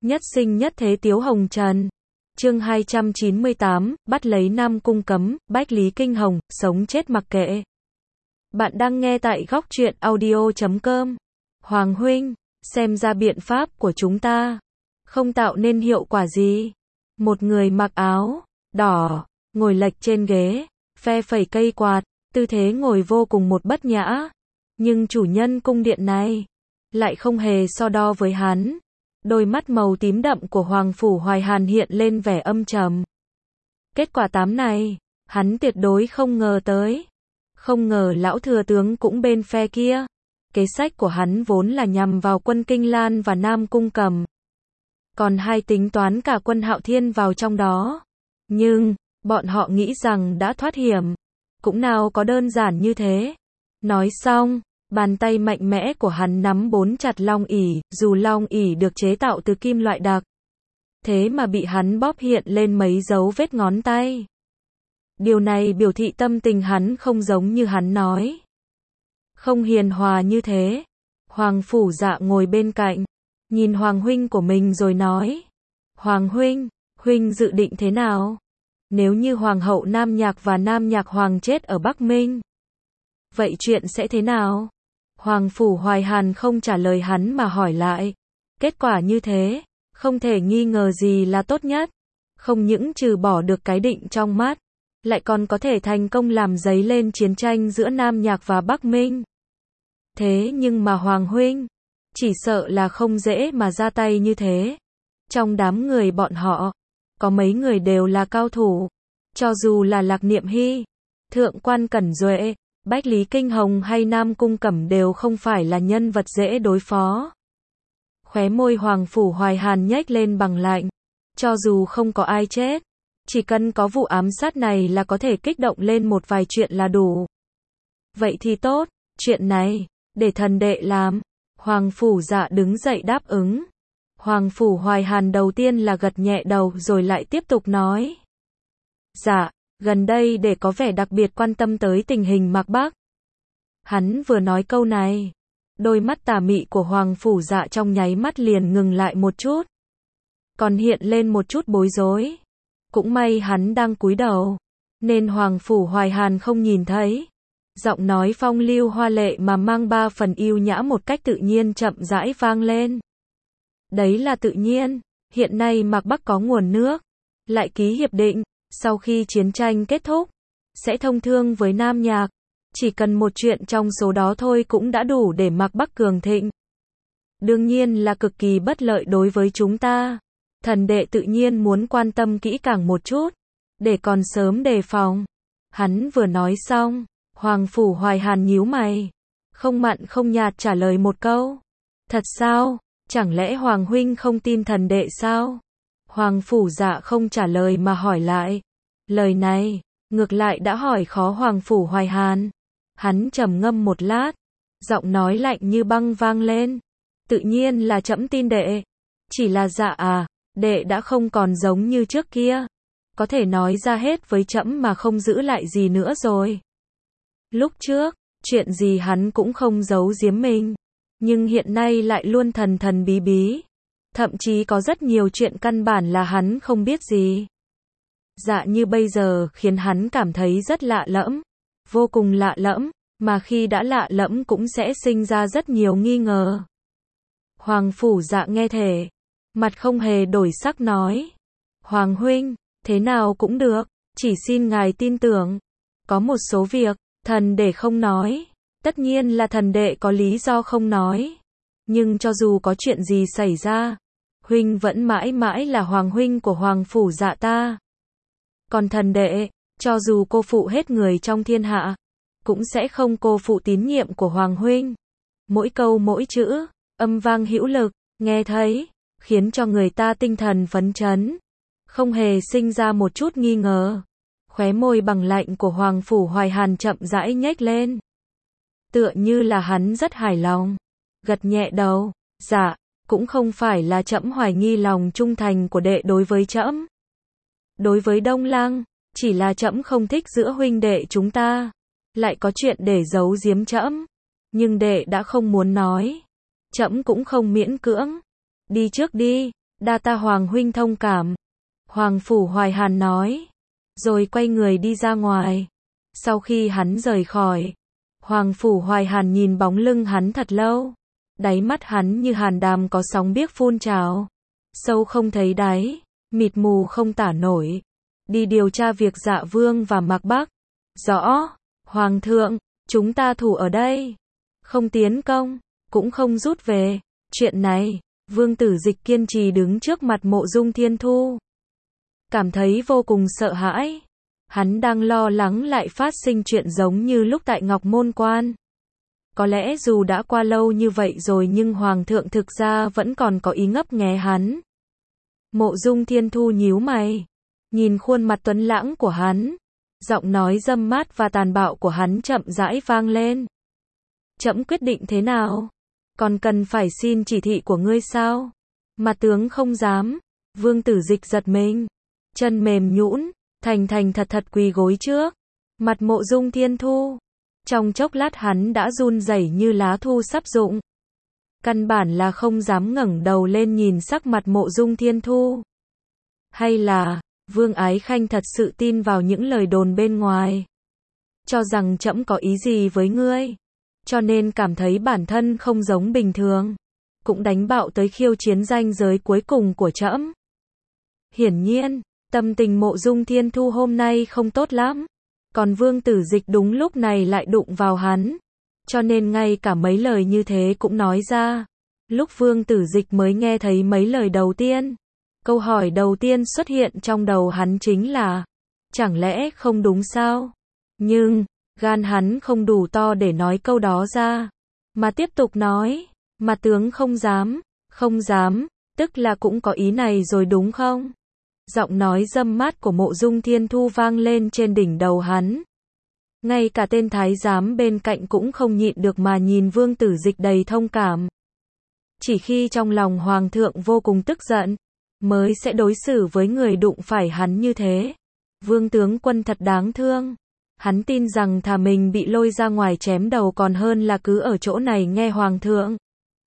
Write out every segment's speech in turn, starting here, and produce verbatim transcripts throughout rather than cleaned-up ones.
Nhất sinh nhất thế Tiếu Hồng Trần. Chương hai trăm chín mươi tám, bắt lấy Nam Cung cấm, Bách Lý Kinh Hồng, sống chết mặc kệ. Bạn đang nghe tại góc truyện audio chấm com. Hoàng huynh, xem ra biện pháp của chúng ta không tạo nên hiệu quả gì. Một người mặc áo đỏ, ngồi lệch trên ghế, phe phẩy cây quạt, tư thế ngồi vô cùng một bất nhã. Nhưng chủ nhân cung điện này lại không hề so đo với hắn. Đôi mắt màu tím đậm của Hoàng Phủ Hoài Hàn hiện lên vẻ âm trầm. Kết quả tám này, hắn tuyệt đối không ngờ tới. Không ngờ lão thừa tướng cũng bên phe kia. Kế sách của hắn vốn là nhằm vào quân Kinh Lan và Nam Cung Cầm. Còn hai tính toán cả quân Hạo Thiên vào trong đó. Nhưng, bọn họ nghĩ rằng đã thoát hiểm. Cũng nào có đơn giản như thế. Nói xong, bàn tay mạnh mẽ của hắn nắm bốn chặt long ỷ, dù long ỷ được chế tạo từ kim loại đặc. Thế mà bị hắn bóp hiện lên mấy dấu vết ngón tay. Điều này biểu thị tâm tình hắn không giống như hắn nói. Không hiền hòa như thế. Hoàng Phủ Dạ ngồi bên cạnh, nhìn Hoàng huynh của mình rồi nói. Hoàng huynh, huynh dự định thế nào? Nếu như Hoàng hậu Nam Nhạc và Nam Nhạc Hoàng chết ở Bắc Minh, vậy chuyện sẽ thế nào? Hoàng Phủ Hoài Hàn không trả lời hắn mà hỏi lại. Kết quả như thế, không thể nghi ngờ gì là tốt nhất. Không những trừ bỏ được cái định trong mắt, lại còn có thể thành công làm dấy lên chiến tranh giữa Nam Nhạc và Bắc Minh. Thế nhưng mà Hoàng huynh, chỉ sợ là không dễ mà ra tay như thế. Trong đám người bọn họ, có mấy người đều là cao thủ. Cho dù là Lạc Niệm Hy, Thượng quan Cẩn Duệ, Bách Lý Kinh Hồng hay Nam Cung Cẩm đều không phải là nhân vật dễ đối phó. Khóe môi Hoàng Phủ Hoài Hàn nhếch lên bằng lạnh. Cho dù không có ai chết, chỉ cần có vụ ám sát này là có thể kích động lên một vài chuyện là đủ. Vậy thì tốt, chuyện này, để thần đệ làm. Hoàng Phủ Dạ đứng dậy đáp ứng. Hoàng Phủ Hoài Hàn đầu tiên là gật nhẹ đầu rồi lại tiếp tục nói. Dạ, gần đây để có vẻ đặc biệt quan tâm tới tình hình Mạc Bắc. Hắn vừa nói câu này, đôi mắt tà mị của Hoàng Phủ Dạ trong nháy mắt liền ngừng lại một chút. Còn hiện lên một chút bối rối. Cũng may hắn đang cúi đầu, nên Hoàng Phủ Hoài Hàn không nhìn thấy. Giọng nói phong lưu hoa lệ mà mang ba phần yêu nhã một cách tự nhiên chậm rãi vang lên. Đấy là tự nhiên, hiện nay Mạc Bắc có nguồn nước, lại ký hiệp định, sau khi chiến tranh kết thúc, sẽ thông thương với Nam Nhạc. Chỉ cần một chuyện trong số đó thôi cũng đã đủ để Mạc Bắc cường thịnh. Đương nhiên là cực kỳ bất lợi đối với chúng ta. Thần đệ tự nhiên muốn quan tâm kỹ càng một chút, để còn sớm đề phòng. Hắn vừa nói xong, Hoàng Phủ Hoài Hàn nhíu mày, không mặn không nhạt trả lời một câu. Thật sao? Chẳng lẽ Hoàng huynh không tin thần đệ sao? Hoàng Phủ Dạ không trả lời mà hỏi lại. Lời này, ngược lại đã hỏi khó Hoàng Phủ Hoài Hàn. Hắn trầm ngâm một lát, giọng nói lạnh như băng vang lên. Tự nhiên là trẫm tin đệ. Chỉ là dạ à, đệ đã không còn giống như trước kia. Có thể nói ra hết với trẫm mà không giữ lại gì nữa rồi. Lúc trước, chuyện gì hắn cũng không giấu giếm mình. Nhưng hiện nay lại luôn thần thần bí bí. Thậm chí có rất nhiều chuyện căn bản là hắn không biết gì. Dạ như bây giờ khiến hắn cảm thấy rất lạ lẫm. Vô cùng lạ lẫm, mà khi đã lạ lẫm cũng sẽ sinh ra rất nhiều nghi ngờ. Hoàng Phủ Dạ nghe thể, mặt không hề đổi sắc nói. Hoàng huynh, thế nào cũng được, chỉ xin ngài tin tưởng. Có một số việc, thần đệ không nói. Tất nhiên là thần đệ có lý do không nói. Nhưng cho dù có chuyện gì xảy ra, huynh vẫn mãi mãi là hoàng huynh của Hoàng Phủ Dạ ta. Còn thần đệ, cho dù cô phụ hết người trong thiên hạ, cũng sẽ không cô phụ tín nhiệm của Hoàng huynh. Mỗi câu mỗi chữ, âm vang hữu lực, nghe thấy, khiến cho người ta tinh thần phấn chấn. Không hề sinh ra một chút nghi ngờ. Khóe môi bằng lạnh của Hoàng Phủ Hoài Hàn chậm rãi nhếch lên. Tựa như là hắn rất hài lòng. Gật nhẹ đầu. Dạ, cũng không phải là trẫm hoài nghi lòng trung thành của đệ đối với trẫm. Đối với Đông Lăng, chỉ là trẫm không thích giữa huynh đệ chúng ta. Lại có chuyện để giấu giếm trẫm. Nhưng đệ đã không muốn nói. Trẫm cũng không miễn cưỡng. Đi trước đi, Đa ta Hoàng huynh thông cảm. Hoàng Phủ Hoài Hàn nói. Rồi quay người đi ra ngoài. Sau khi hắn rời khỏi, Hoàng Phủ Hoài Hàn nhìn bóng lưng hắn thật lâu. Đáy mắt hắn như hàn đàm có sóng biếc phun trào. Sâu không thấy đáy, mịt mù không tả nổi. Đi điều tra việc Dạ Vương và Mạc Bắc. Rõ, Hoàng thượng, chúng ta thủ ở đây. Không tiến công, cũng không rút về. Chuyện này, Vương Tử Dịch kiên trì đứng trước mặt Mộ Dung Thiên Thu. Cảm thấy vô cùng sợ hãi. Hắn đang lo lắng lại phát sinh chuyện giống như lúc tại Ngọc Môn Quan. Có lẽ dù đã qua lâu như vậy rồi nhưng Hoàng thượng thực ra vẫn còn có ý ngấp nghé hắn. Mộ Dung Thiên Thu nhíu mày, nhìn khuôn mặt tuấn lãng của hắn, giọng nói dâm mát và tàn bạo của hắn chậm rãi vang lên. Trẫm quyết định thế nào? Còn cần phải xin chỉ thị của ngươi sao? Mà tướng không dám. Vương Tử Dịch giật mình, chân mềm nhũn, thành thành thật thật quỳ gối trước mặt Mộ Dung Thiên Thu. Trong chốc lát hắn đã run rẩy như lá thu sắp rụng. Căn bản là không dám ngẩng đầu lên nhìn sắc mặt Mộ Dung Thiên Thu. Hay là, Vương Ái Khanh thật sự tin vào những lời đồn bên ngoài, cho rằng trẫm có ý gì với ngươi, cho nên cảm thấy bản thân không giống bình thường, cũng đánh bạo tới khiêu chiến ranh giới cuối cùng của trẫm. Hiển nhiên, tâm tình Mộ Dung Thiên Thu hôm nay không tốt lắm. Còn Vương Tử Dịch đúng lúc này lại đụng vào hắn, cho nên ngay cả mấy lời như thế cũng nói ra. Lúc Vương Tử Dịch mới nghe thấy mấy lời đầu tiên, câu hỏi đầu tiên xuất hiện trong đầu hắn chính là, chẳng lẽ không đúng sao? Nhưng, gan hắn không đủ to để nói câu đó ra, mà tiếp tục nói, mà tướng không dám, không dám, tức là cũng có ý này rồi đúng không? Giọng nói dâm mát của Mộ Dung Thiên Thu vang lên trên đỉnh đầu hắn. Ngay cả tên thái giám bên cạnh cũng không nhịn được mà nhìn Vương Tử Dịch đầy thông cảm. Chỉ khi trong lòng Hoàng thượng vô cùng tức giận, mới sẽ đối xử với người đụng phải hắn như thế. Vương tướng quân thật đáng thương. Hắn tin rằng thà mình bị lôi ra ngoài chém đầu còn hơn là cứ ở chỗ này nghe Hoàng thượng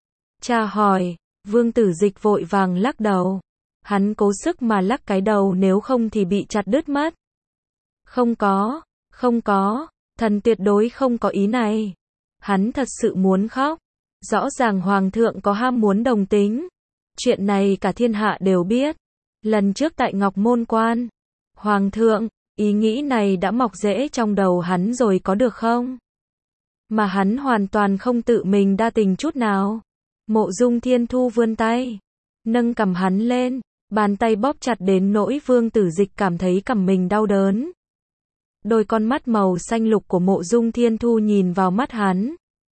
tra hỏi. Vương Tử Dịch vội vàng lắc đầu. Hắn cố sức mà lắc cái đầu, nếu không thì bị chặt đứt mất. Không có, không có, thần tuyệt đối không có ý này. Hắn thật sự muốn khóc. Rõ ràng Hoàng thượng có ham muốn đồng tính. Chuyện này cả thiên hạ đều biết. Lần trước tại Ngọc Môn Quan, Hoàng thượng, ý nghĩ này đã mọc rễ trong đầu hắn rồi có được không? Mà hắn hoàn toàn không tự mình đa tình chút nào. Mộ Dung Thiên Thu vươn tay, nâng cằm hắn lên. Bàn tay bóp chặt đến nỗi Vương Tử Dịch cảm thấy cằm mình đau đớn. Đôi con mắt màu xanh lục của Mộ Dung Thiên Thu nhìn vào mắt hắn.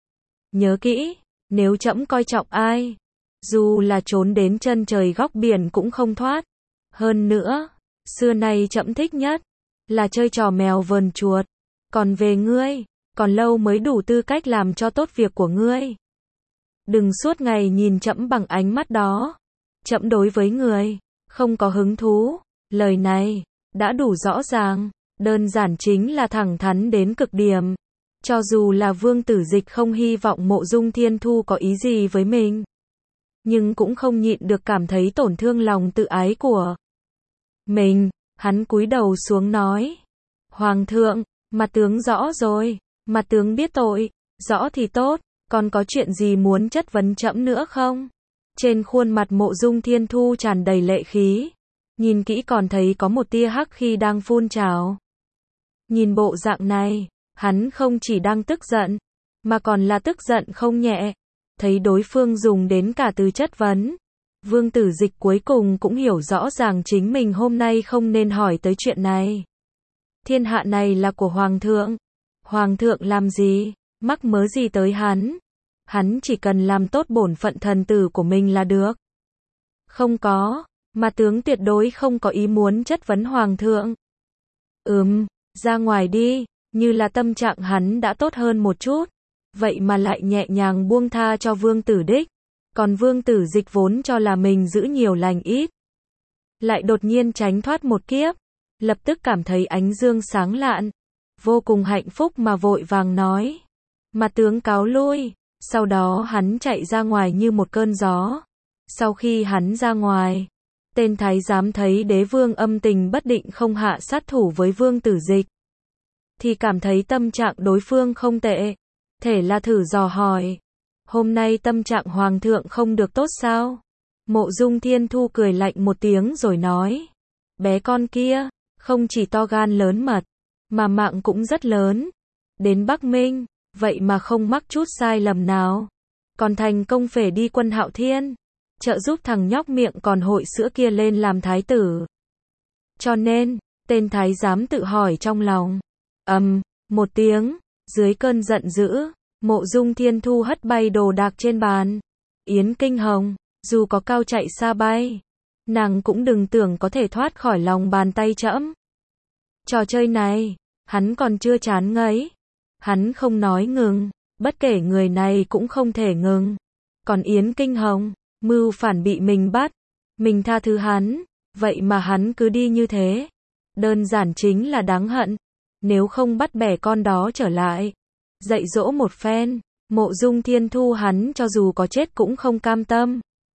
Nhớ kỹ, nếu trẫm coi trọng ai, dù là trốn đến chân trời góc biển cũng không thoát. Hơn nữa, xưa nay trẫm thích nhất là chơi trò mèo vờn chuột. Còn về ngươi, còn lâu mới đủ tư cách làm cho tốt việc của ngươi. Đừng suốt ngày nhìn trẫm bằng ánh mắt đó. Trẫm đối với người không có hứng thú. Lời này đã đủ rõ ràng, đơn giản chính là thẳng thắn đến cực điểm. Cho dù là Vương Tử Dịch không hy vọng Mộ Dung Thiên Thu có ý gì với mình, nhưng cũng không nhịn được cảm thấy tổn thương lòng tự ái của mình. Hắn cúi đầu xuống nói: Hoàng thượng, mặt tướng rõ rồi, mặt tướng biết tội, rõ thì tốt, còn có chuyện gì muốn chất vấn trẫm nữa không? Trên khuôn mặt Mộ Dung Thiên Thu tràn đầy lệ khí, nhìn kỹ còn thấy có một tia hắc khí đang phun trào. Nhìn bộ dạng này, hắn không chỉ đang tức giận, mà còn là tức giận không nhẹ. Thấy đối phương dùng đến cả từ chất vấn, Vương Tử Dịch cuối cùng cũng hiểu rõ ràng chính mình hôm nay không nên hỏi tới chuyện này. Thiên hạ này là của Hoàng thượng. Hoàng thượng làm gì, mắc mớ gì tới hắn? Hắn chỉ cần làm tốt bổn phận thần tử của mình là được. Không có, mà tướng tuyệt đối không có ý muốn chất vấn Hoàng thượng. Ừm, ra ngoài đi. Như là tâm trạng hắn đã tốt hơn một chút, vậy mà lại nhẹ nhàng buông tha cho Vương Tử Đích. Còn Vương Tử Dịch vốn cho là mình giữ nhiều lành ít, lại đột nhiên tránh thoát một kiếp, lập tức cảm thấy ánh dương sáng lạn, vô cùng hạnh phúc mà vội vàng nói: Mà tướng cáo lui. Sau đó hắn chạy ra ngoài như một cơn gió. Sau khi hắn ra ngoài, Tên thái giám thấy đế vương âm tình bất định không hạ sát thủ với vương tử dịch, thì cảm thấy tâm trạng đối phương không tệ. Thể là thử dò hỏi. Hôm nay tâm trạng hoàng thượng không được tốt sao? Mộ Dung Thiên Thu cười lạnh một tiếng rồi nói. Bé con kia, không chỉ to gan lớn mật, mà mạng cũng rất lớn. Đến Bắc Minh, vậy mà không mắc chút sai lầm nào. Còn thành công phể đi quân Hạo Thiên, trợ giúp thằng nhóc miệng còn hội sữa kia lên làm thái tử. Cho nên, tên thái giám tự hỏi trong lòng. Ầm, um, một tiếng, dưới cơn giận dữ, Mộ Dung Thiên Thu hất bay đồ đạc trên bàn. Yến Kinh Hồng, dù có cao chạy xa bay, nàng cũng đừng tưởng có thể thoát khỏi lòng bàn tay trẫm. Trò chơi này, hắn còn chưa chán ngấy. Hắn không nói ngừng, bất kể người này cũng không thể ngừng. Còn Yến Kinh Hồng, mưu phản bị mình bắt, mình tha thứ hắn, vậy mà hắn cứ đi như thế. Đơn giản chính là đáng hận. Nếu không bắt bẻ con đó trở lại, dạy dỗ một phen, Mộ Dung Thiên Thu hắn cho dù có chết cũng không cam tâm.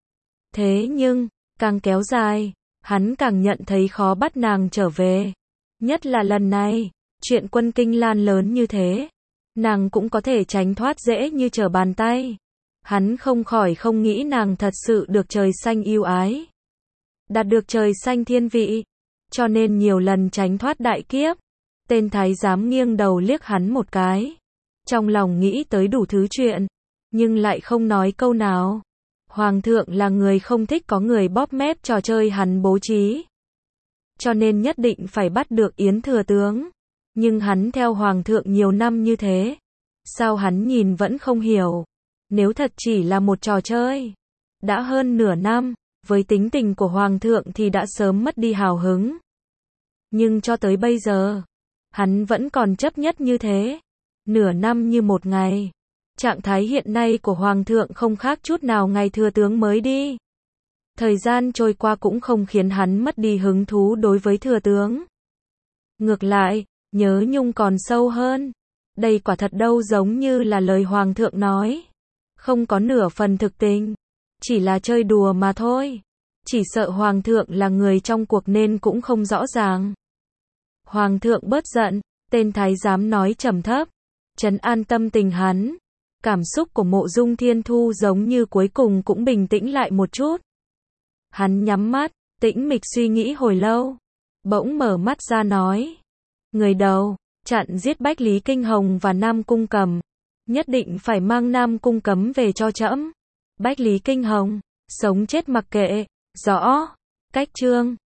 Thế nhưng, càng kéo dài, hắn càng nhận thấy khó bắt nàng trở về. Nhất là lần này, chuyện quân Kinh Lan lớn như thế, nàng cũng có thể tránh thoát dễ như trở bàn tay. Hắn không khỏi không nghĩ nàng thật sự được trời xanh yêu ái, đạt được trời xanh thiên vị, cho nên nhiều lần tránh thoát đại kiếp. Tên thái giám nghiêng đầu liếc hắn một cái, trong lòng nghĩ tới đủ thứ chuyện, nhưng lại không nói câu nào. Hoàng thượng là người không thích có người bóp mép trò chơi hắn bố trí, cho nên nhất định phải bắt được Yến thừa tướng. Nhưng hắn theo hoàng thượng nhiều năm như thế, sao hắn nhìn vẫn không hiểu? Nếu thật chỉ là một trò chơi, đã hơn nửa năm, với tính tình của hoàng thượng thì đã sớm mất đi hào hứng. Nhưng cho tới bây giờ, hắn vẫn còn chấp nhất như thế. Nửa năm như một ngày. Trạng thái hiện nay của hoàng thượng không khác chút nào ngày thừa tướng mới đi. Thời gian trôi qua cũng không khiến hắn mất đi hứng thú đối với thừa tướng. Ngược lại, nhớ nhung còn sâu hơn. Đây quả thật đâu giống như là lời hoàng thượng nói. Không có nửa phần thực tình. Chỉ là chơi đùa mà thôi. Chỉ sợ hoàng thượng là người trong cuộc nên cũng không rõ ràng. Hoàng thượng bớt giận, tên thái giám nói trầm thấp, trấn an tâm tình hắn. Cảm xúc của Mộ Dung Thiên Thu giống như cuối cùng cũng bình tĩnh lại một chút. Hắn nhắm mắt, tĩnh mịch suy nghĩ hồi lâu, bỗng mở mắt ra nói. Người đầu, chặn giết Bách Lý Kinh Hồng và Nam Cung Cẩm, nhất định phải mang Nam Cung Cẩm về cho trẫm. Bách Lý Kinh Hồng, sống chết mặc kệ, rõ, cách chương.